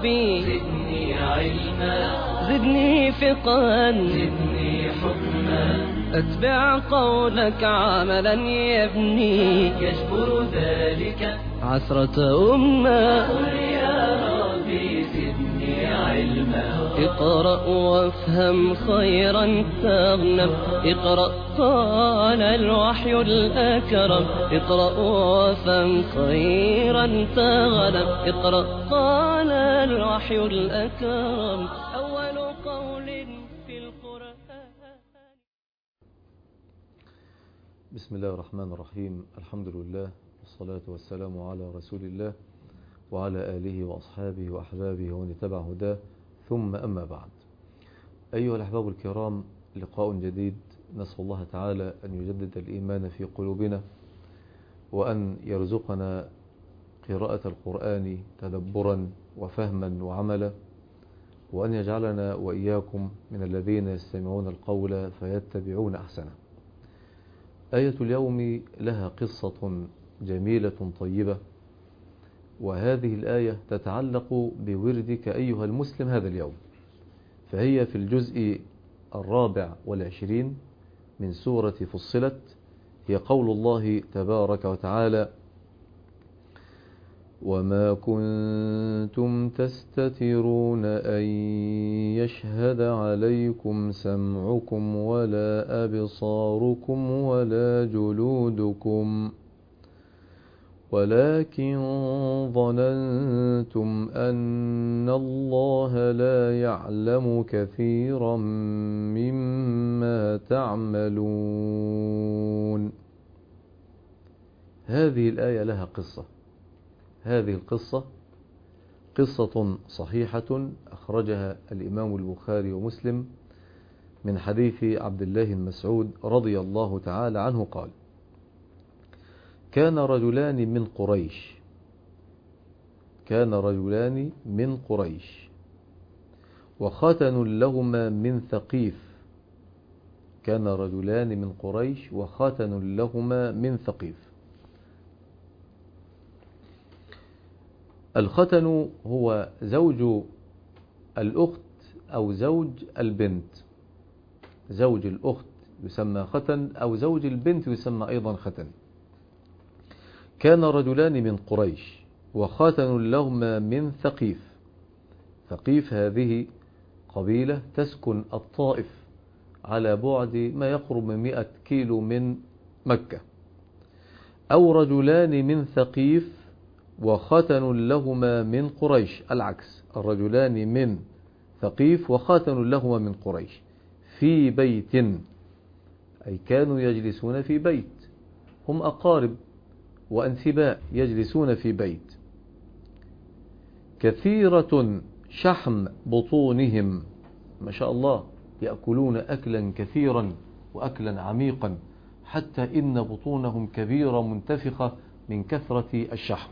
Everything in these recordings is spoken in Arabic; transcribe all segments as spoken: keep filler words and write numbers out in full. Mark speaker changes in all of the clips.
Speaker 1: ربي
Speaker 2: زدني علما
Speaker 1: زدني فقها
Speaker 2: زدني حكما
Speaker 1: أتبع قولك عملا يبني
Speaker 2: يجبر ذلك
Speaker 1: عثرة أمة.
Speaker 2: قل يا ربي زدني علما
Speaker 1: اقرأ وافهم خيرا تغنم. اقرأ قال الوحي الأكرم. اقرأ وافهم خيرا تغنم. اقرأ قال الوحي الأكرم. أول قول في القرآن.
Speaker 3: بسم الله الرحمن الرحيم. الحمد لله والصلاة والسلام على رسول الله وعلى آله وأصحابه وأحبابه ومن اتبع هداه، ثم أما بعد. أيها الأحباب الكرام، لقاء جديد، نسأل الله تعالى أن يجدد الإيمان في قلوبنا، وأن يرزقنا قراءة القرآن تدبرا وفهما وعملا، وأن يجعلنا وإياكم من الذين يستمعون القول فيتبعون أحسنه. آية اليوم لها قصة جميلة طيبة، وهذه الآية تتعلق بوردك أيها المسلم هذا اليوم، فهي في الجزء الرابع والعشرين من سورة فصلت. هي قول الله تبارك وتعالى: وما كنتم تستترون أن يشهد عليكم سمعكم ولا أبصاركم ولا جلودكم ولكن ظننتم أن الله لا يعلم كثيرا مما تعملون. هذه الآية لها قصة. هذه القصة قصة صحيحة أخرجها الإمام البخاري ومسلم من حديث عبد الله بن مسعود رضي الله تعالى عنه قال: كان رجلان من قريش كان رجلان من قريش وختن لهما من ثقيف كان رجلان من قريش وختن لهما من ثقيف. الختن هو زوج الأخت أو زوج البنت. زوج الأخت يسمى ختن، أو زوج البنت يسمى أيضا ختن. كان رجلان من قريش وختن لهما من ثقيف. ثقيف هذه قبيلة تسكن الطائف على بعد ما يقرب من مئة كيلو من مكة. أو رجلان من ثقيف وختن لهما من قريش، العكس، الرجلان من ثقيف وختن لهما من قريش في بيت، أي كانوا يجلسون في بيت، هم أقارب وأنسباء يجلسون في بيت. كثيرة شحم بطونهم، ما شاء الله، يأكلون أكلا كثيرا وأكلا عميقا، حتى إن بطونهم كبيرة منتفخة من كثرة الشحم.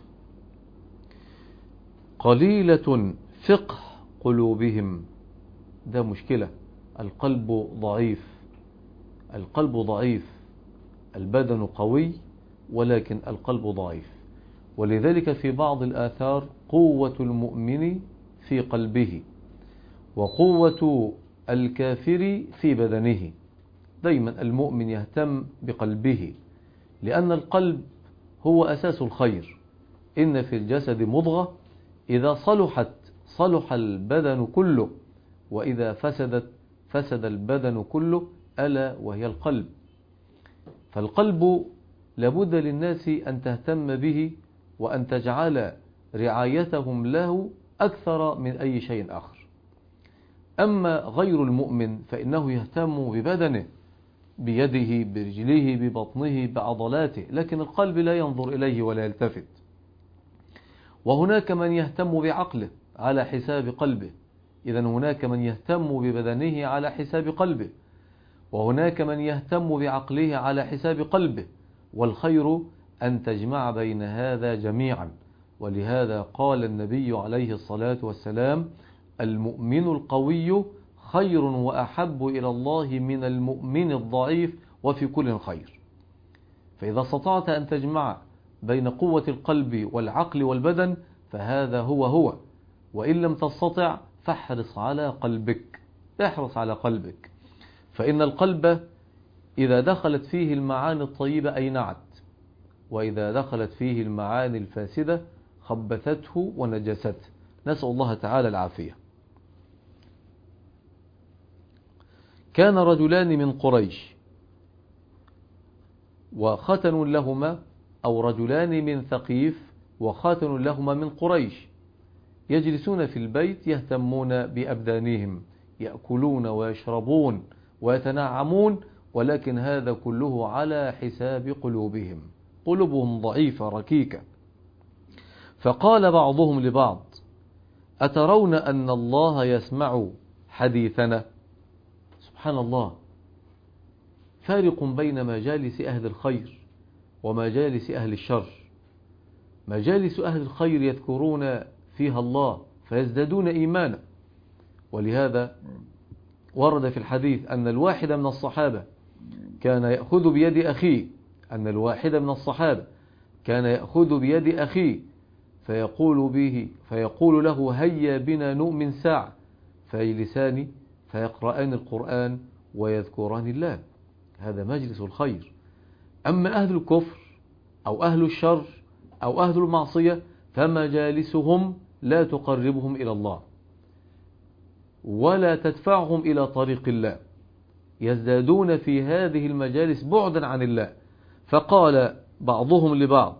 Speaker 3: قليلة فقه قلوبهم، ده مشكلة، القلب ضعيف. القلب ضعيف، البدن قوي ولكن القلب ضعيف. ولذلك في بعض الآثار: قوة المؤمن في قلبه وقوة الكافر في بدنه. دايما المؤمن يهتم بقلبه، لأن القلب هو أساس الخير. إن في الجسد مضغة إذا صلحت صلح البدن كله، وإذا فسدت فسد البدن كله، ألا وهي القلب. فالقلب لابد للناس أن تهتم به وأن تجعل رعايتهم له أكثر من أي شيء آخر. أما غير المؤمن فإنه يهتم ببدنه، بيده، برجليه، ببطنه، بعضلاته، لكن القلب لا ينظر إليه ولا يلتفت. وهناك من يهتم بعقله على حساب قلبه، إذا هناك من يهتم ببدنه على حساب قلبه، وهناك من يهتم بعقله على حساب قلبه، والخير أن تجمع بين هذا جميعا. ولهذا قال النبي عليه الصلاة والسلام: المؤمن القوي خير وأحب إلى الله من المؤمن الضعيف، وفي كل خير. فإذا استطعت أن تجمع بين قوة القلب والعقل والبدن فهذا هو هو. وإن لم تستطع فاحرص على قلبك، احرص على قلبك، فإن القلب إذا دخلت فيه المعاني الطيبة أينعت، وإذا دخلت فيه المعاني الفاسدة خبثته ونجسته. نسأل الله تعالى العافية. كان رجلان من قريش وختن لهما، أو رجلان من ثقيف وختن لهما من قريش، يجلسون في البيت يهتمون بأبدانهم، يأكلون ويشربون ويتنعمون، ولكن هذا كله على حساب قلوبهم، قلوبهم ضعيفة ركيكة. فقال بعضهم لبعض: أترون أن الله يسمع حديثنا؟ سبحان الله، فارق بين مجالس أهل الخير ومجالس أهل الشر. مجالس أهل الخير يذكرون فيها الله فيزدادون إيمانا، ولهذا ورد في الحديث أن الواحد من الصحابة كان يأخذ بيد أخيه أن الواحد من الصحابة كان يأخذ بيد أخيه فيقول به فيقول له: هيا بنا نؤمن ساعة، فيجلسان فيقرآن القرآن ويذكران الله. هذا مجلس الخير. أما أهل الكفر أو أهل الشر أو أهل المعصية فمجالسهم لا تقربهم إلى الله ولا تدفعهم إلى طريق الله، يزدادون في هذه المجالس بعدا عن الله. فقال بعضهم لبعض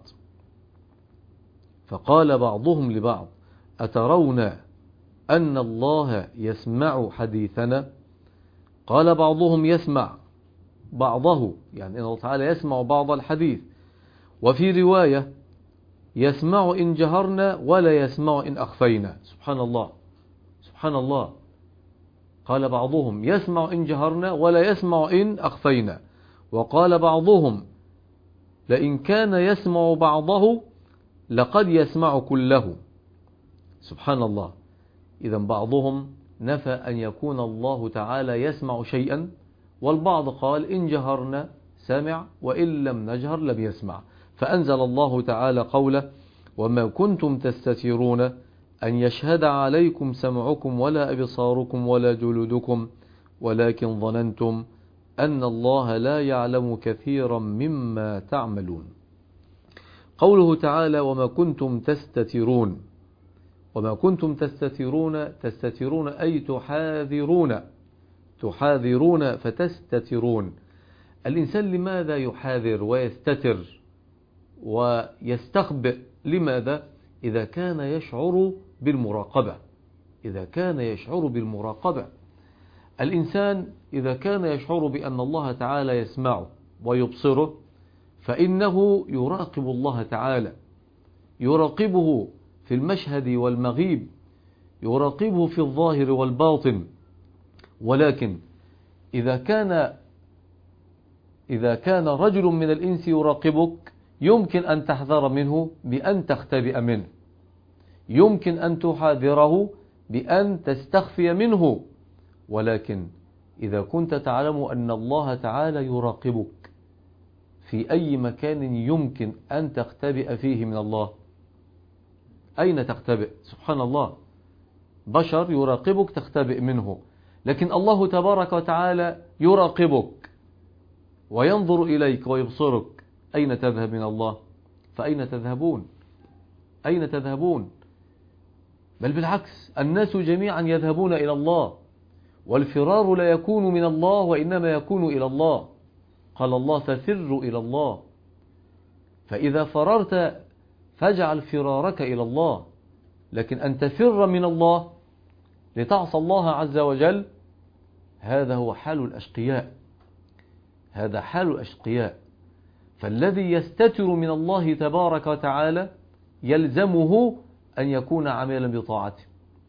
Speaker 3: فقال بعضهم لبعض أترون أن الله يسمع حديثنا؟ قال بعضهم يسمع بعضه، يعني أن الله تعالى يسمع بعض الحديث، وفي رواية يسمع إن جهرنا ولا يسمع إن أخفينا. سبحان الله سبحان الله. قال بعضهم يسمع إن جهرنا ولا يسمع إن أخفينا، وقال بعضهم لئن كان يسمع بعضه لقد يسمع كله. سبحان الله. إذا بعضهم نفى أن يكون الله تعالى يسمع شيئا، والبعض قال إن جهرنا سمع وإن لم نجهر لم يسمع. فأنزل الله تعالى قوله: وما كنتم تستترون أن يشهد عليكم سمعكم ولا أبصاركم ولا جلودكم ولكن ظننتم أن الله لا يعلم كثيرا مما تعملون. قوله تعالى: وما كنتم تستترون، وما كنتم تستترون تستترون أي تحاذرون تحاذرون فتستترون. الإنسان لماذا يحاذر ويستتر ويستخبئ؟ لماذا؟ إذا كان يشعر بالمراقبة إذا كان يشعر بالمراقبة الإنسان إذا كان يشعر بأن الله تعالى يسمعه ويبصره فإنه يراقب الله تعالى، يراقبه في المشهد والمغيب، يراقبه في الظاهر والباطن. ولكن إذا كان إذا كان رجل من الإنس يراقبك يمكن أن تحذر منه بأن تختبئ منه، يمكن أن تحاذره بأن تستخفي منه. ولكن إذا كنت تعلم أن الله تعالى يراقبك في أي مكان يمكن أن تختبئ فيه من الله، أين تختبئ؟ سبحان الله. بشر يراقبك تختبئ منه، لكن الله تبارك وتعالى يراقبك وينظر إليك ويبصرك. أين تذهب من الله؟ فأين تذهبون؟ أين تذهبون؟ بل بالعكس، الناس جميعا يذهبون إلى الله، والفرار لا يكون من الله وإنما يكون إلى الله. قال الله: ففروا إلى الله. فإذا فررت فاجعل فرارك إلى الله، لكن أن تفر من الله لتعصى الله عز وجل هذا هو حال الأشقياء هذا حال الأشقياء. فالذي يستتر من الله تبارك وتعالى يلزمه أن يكون عاملا بطاعته.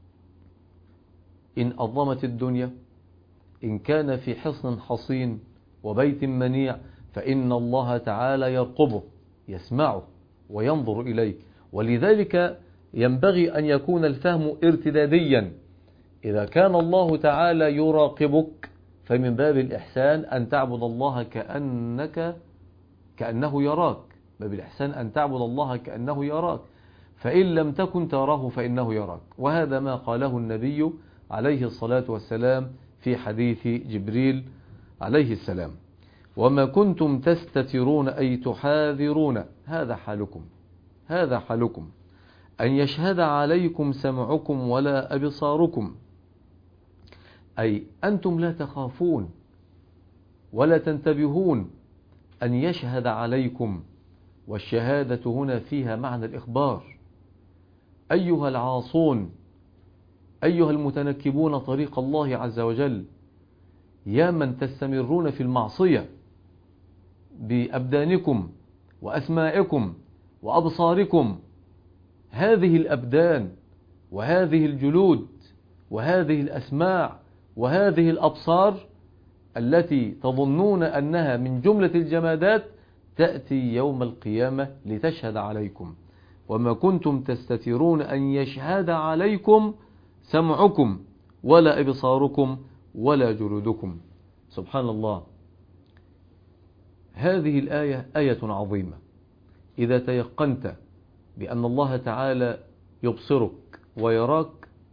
Speaker 3: إن أظلمت الدنيا، إن كان في حصن حصين وبيت منيع، فإن الله تعالى يرقبه، يسمعه وينظر إليه. ولذلك ينبغي أن يكون الفهم ارتداديا. إذا كان الله تعالى يراقبك فمن باب الإحسان أن تعبد الله كأنك كأنه يراك، باب الإحسان أن تعبد الله كأنه يراك. فإن لم تكن تراه فإنه يراك. وهذا ما قاله النبي عليه الصلاة والسلام في حديث جبريل عليه السلام: وما كنتم تستترون أي تحاذرون، هذا حالكم هذا حالكم أن يشهد عليكم سمعكم ولا أبصاركم، أي أنتم لا تخافون ولا تنتبهون أن يشهد عليكم، والشهادة هنا فيها معنى الإخبار. أيها العاصون، أيها المتنكبون طريق الله عز وجل، يا من تستمرون في المعصية بأبدانكم وأسمائكم وأبصاركم، هذه الأبدان وهذه الجلود وهذه الأسماع وهذه الأبصار التي تظنون أنها من جملة الجمادات تأتي يوم القيامة لتشهد عليكم. وما كنتم تستترون أن يشهد عليكم سمعكم ولا أبصاركم ولا جلودكم. سبحان الله، هذه الآية آية عظيمة. إذا تيقنت بأن الله تعالى يبصرك ويراك،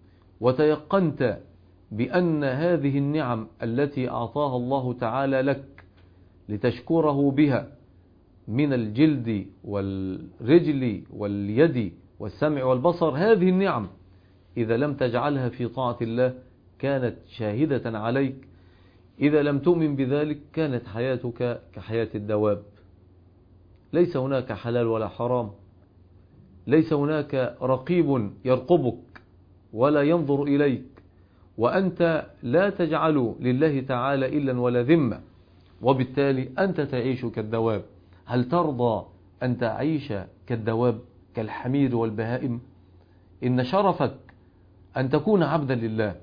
Speaker 3: وتيقنت بأن هذه النعم التي أعطاها الله تعالى لك لتشكره بها من الجلد والرجل واليد والسمع والبصر، هذه النعم إذا لم تجعلها في طاعة الله كانت شاهدة عليك. إذا لم تؤمن بذلك كانت حياتك كحياة الدواب، ليس هناك حلال ولا حرام، ليس هناك رقيب يرقبك ولا ينظر إليك، وأنت لا تجعل لله تعالى إلا ولا ذمة، وبالتالي أنت تعيش كالدواب. هل ترضى أن تعيش كالدواب كالحمير والبهائم؟ إن شرفك أن تكون عبدا لله،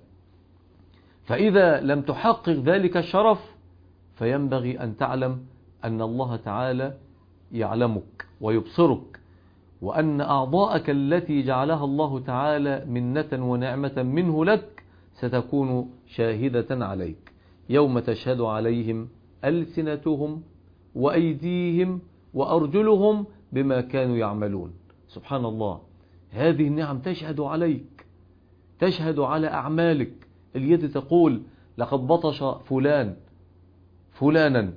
Speaker 3: فإذا لم تحقق ذلك الشرف فينبغي أن تعلم أن الله تعالى يعلمك ويبصرك، وأن أعضاءك التي جعلها الله تعالى منة ونعمة منه لك ستكون شاهدة عليك يوم تشهد عليهم ألسنتهم وأيديهم وأرجلهم بما كانوا يعملون. سبحان الله، هذه النعم تشهد عليك، تشهد على أعمالك. اليد تقول لقد بطش فلان فلانا،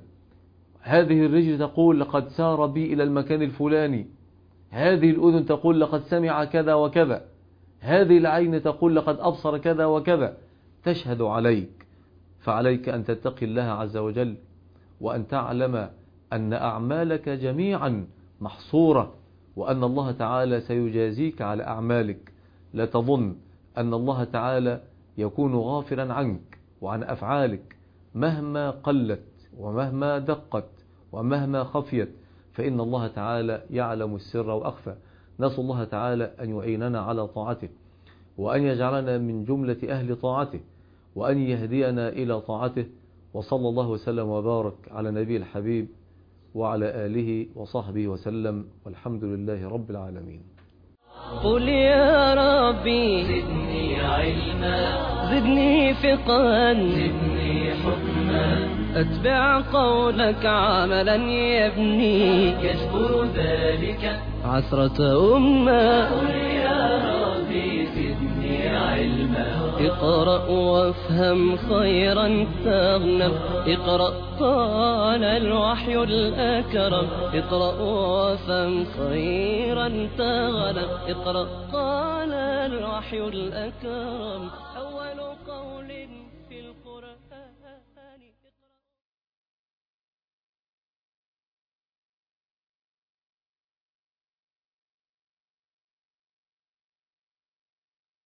Speaker 3: هذه الرجل تقول لقد سار بي إلى المكان الفلاني، هذه الأذن تقول لقد سمع كذا وكذا، هذه العين تقول لقد أبصر كذا وكذا، تشهد عليك. فعليك أن تتقي الله عز وجل، وأن تعلم أن أعمالك جميعا محصورة، وأن الله تعالى سيجازيك على أعمالك. لا تظن أن الله تعالى يكون غافلا عنك وعن أفعالك مهما قلت ومهما دقت ومهما خفيت، فإن الله تعالى يعلم السر وأخفى. نسأل الله تعالى أن يعيننا على طاعته، وأن يجعلنا من جملة أهل طاعته، وأن يهدينا إلى طاعته. وصلى الله وسلم وبارك على نبي الحبيب وعلى آله وصحبه وسلم، والحمد لله رب العالمين.
Speaker 1: قل يا ربي
Speaker 2: زدني علما،
Speaker 1: زدني فقها،
Speaker 2: زدني حكما،
Speaker 1: أتبع قولك عملا يبني
Speaker 2: يجبر ذلك
Speaker 1: عثرة أمة.
Speaker 2: قل يا ربي زدني علما،
Speaker 1: اقرأ وافهم خيرا تغنم، اقرأ قال الوحي الأكرم، اقرأ وافهم خيرا تغنم، اقرأ قال الوحي الأكرم. أول قول